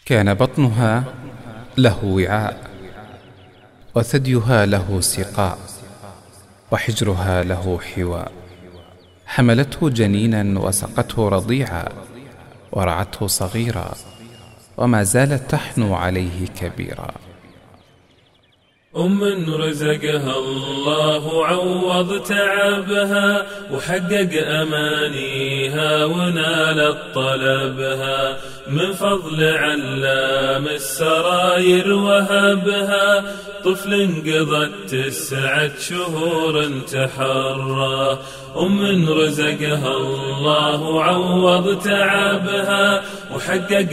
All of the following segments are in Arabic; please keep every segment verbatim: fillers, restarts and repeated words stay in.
كان بطنها له وعاء، وثديها له سقاء، وحجرها له حواء. حملته جنينا وسقته رضيعا، ورعته صغيرا، وما زالت تحنو عليه كبيرا. أم رزقها الله عوض تعبها، وحقق أمانيها ونالت طلبها، من فضل علام السراير وهبها، طفل قضت تسعة شهور تحرى. أم رزقها الله عوض تعبها، وحقق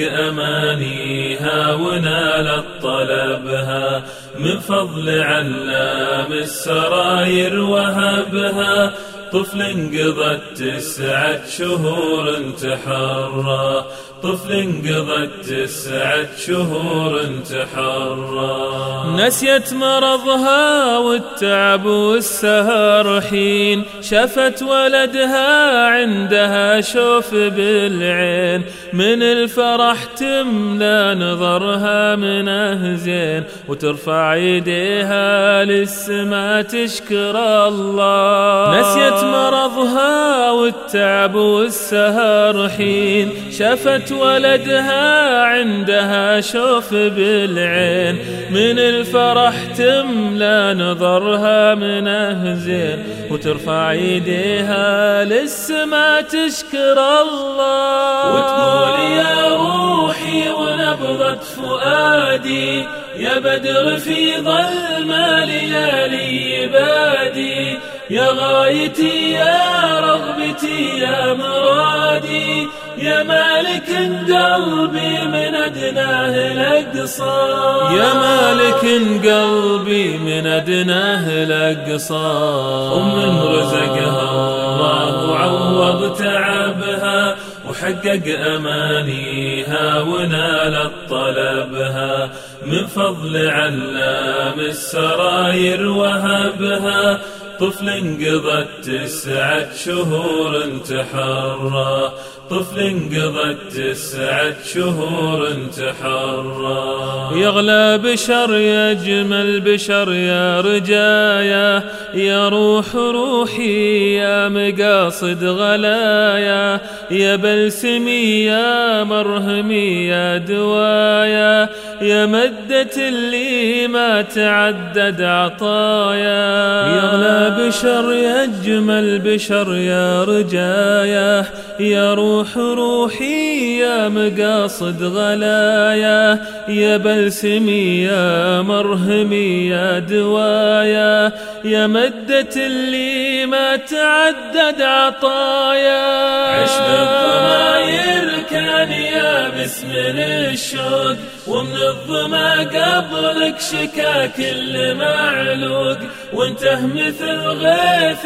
أمانيها ونالت طلبها، من فضل علام السراير وهبها، طفل قضت تسعة شهور تحرى. طفل قضت تسعة شهور تحرى. نسيت مرضها والتعب والسهر، حين شافت ولدها عندها شوف بالعين، من الفرح تملى نظرها منه زين، وترفع يديها للسما تشكر الله. نسيت مرضها والتعب والسهر، حين شافت ولدها عندها شوف بالعين، من الفرح تملى نظرها منه زين، وترفع يديها للسما تشكر الله. وتقول يا روحي ونبضة فؤادي، يا بدر في ظلمة ليالي بادي، يا غايتي يا رغبتي يا مرادي، يا مالك قلبي من أدناه لأقصى. يا مالك قلبي من أدناه لأقصى. أم رزقها الله عوض تعبها، وحقق أمانيها ونالت طلبها، من فضل علام السراير وهبها، طفل قضت تسعة شهور تحرى. طفل قضت تسعة شهور تحرى. يغلى بشر يا جمل بشر يا رجايا، يا روح روحي يا مقاصد غلايا، يا بلسمي يا مرهمي يا دوايا، يا مدة اللي ما تعدد عطايا. يغلى بشر يا جمل بشر يا رجايا، يا روح روحي يا مقاصد غلايا، يا بلسمي يا مرهمي يا دوايا، يا مدة اللي ما تعدد عطايا. عش بالضماير كان يابس من الشوق، ومن الظما قبلك شكا كل معلوق، وانته مثل غيث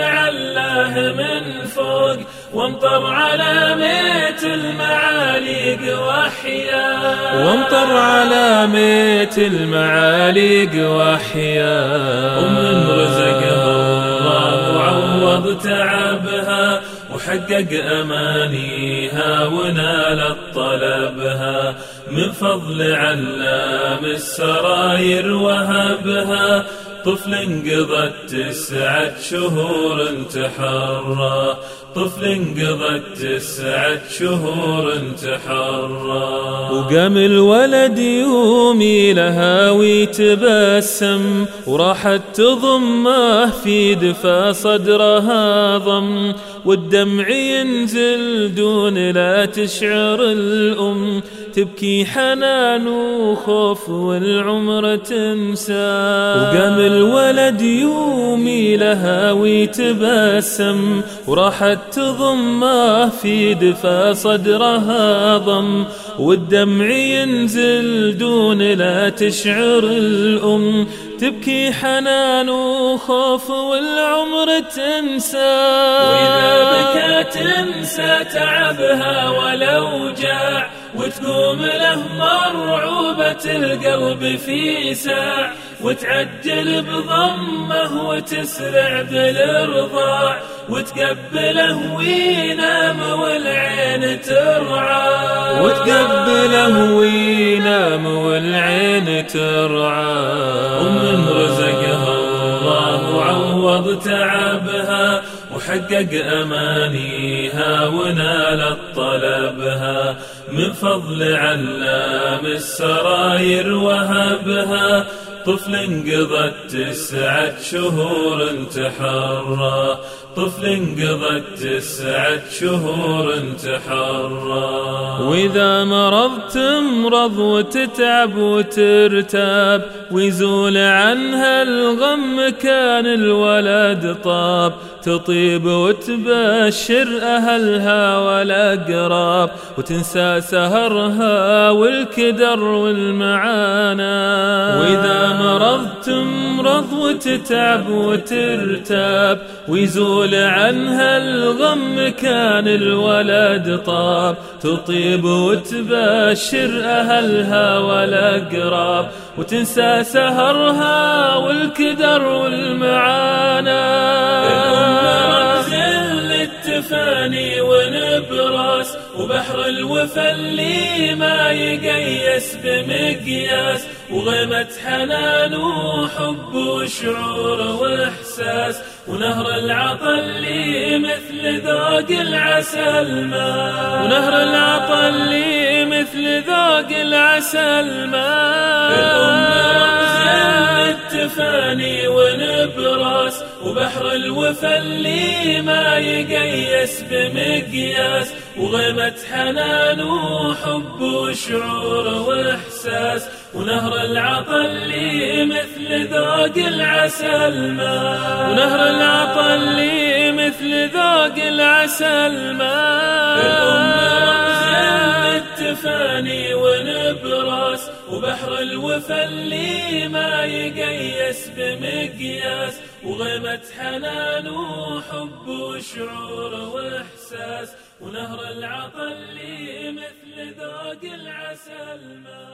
تعلاه من فوق، وامطر على ميت المعاليق وحياه. وامطر على ميت المعاليق وحياه. أم رزقها الله عوض تعبها، وحقق أمانيها ونالت طلبها، من فضل علام السراير وهبها، طفل قضت تسعة شهور تحرى. طفل قضت تسعة شهور تحرى. وقام الولد يومي لها ويتبسم، وراحت تضمه في دفا صدرها ضم، والدمع ينزل دون لا تشعر الأم، تبكي حنان وخوف والعمر تنسى. وقام الولد يومي لها ويتبسم، وراحت تضمه في دفا صدرها ضم، والدمع ينزل دون لا تشعر الأم، تبكي حنان وخوف والعمر تنسى. وإذا بكى تنسى تعبها ولو جاع، وتقوم له مرعوبة القلب في ساع، وتعجل بضمه وتسرع بالارضاع، وتقبله وينام والعين ترعى. وتقبله وينام والعين ترعى. ومن رزقها الله عوض تعبها وحقق أمانيها ونالت طلبها، من فضل علام السراير وهبها طفل قضت تسعة شهور تحرى، طفل قضت تسعة شهور تحرى. وإذا مرضت تمرض وتتعب وترتاب ويزول عنها الغم كان الولد طاب، تطيب وتبشر أهلها والأقراب وتنسى سهرها والكدر والمعاناة. وإذا مرضت تمرض وتتعب وترتاب ويزول عنها الغم كان الولد طاب، تطيب وتبشر أهلها والأقراب وتنسى سهرها والكدر والمعاناة. التفاني ونبراس وبحر الوفا اللي ما يقيس بمقياس، وغيمة حنان وحب وشعور واحساس، ونهر العطا اللي مثل ذوق العسل ماء، ونهر العطا اللي مثل ذوق العسل ماء. الأم رمز التفاني ونبراس وبحر الوفا اللي ما يقيس بمقياس، وغيمة حنان وحب وشعور واحساس، ونهر العطا اللي مثل ذوق العسل ماء، ونهر العطا اللي مثل ذوق العسل ماء. الأم رمز التفاني ونبراس وبحر الوفا اللي ما يقيس بمقياس، وغيمة حنان وحب وشعور واحساس، ونهر العطا اللي مثل ذوق العسل ماء.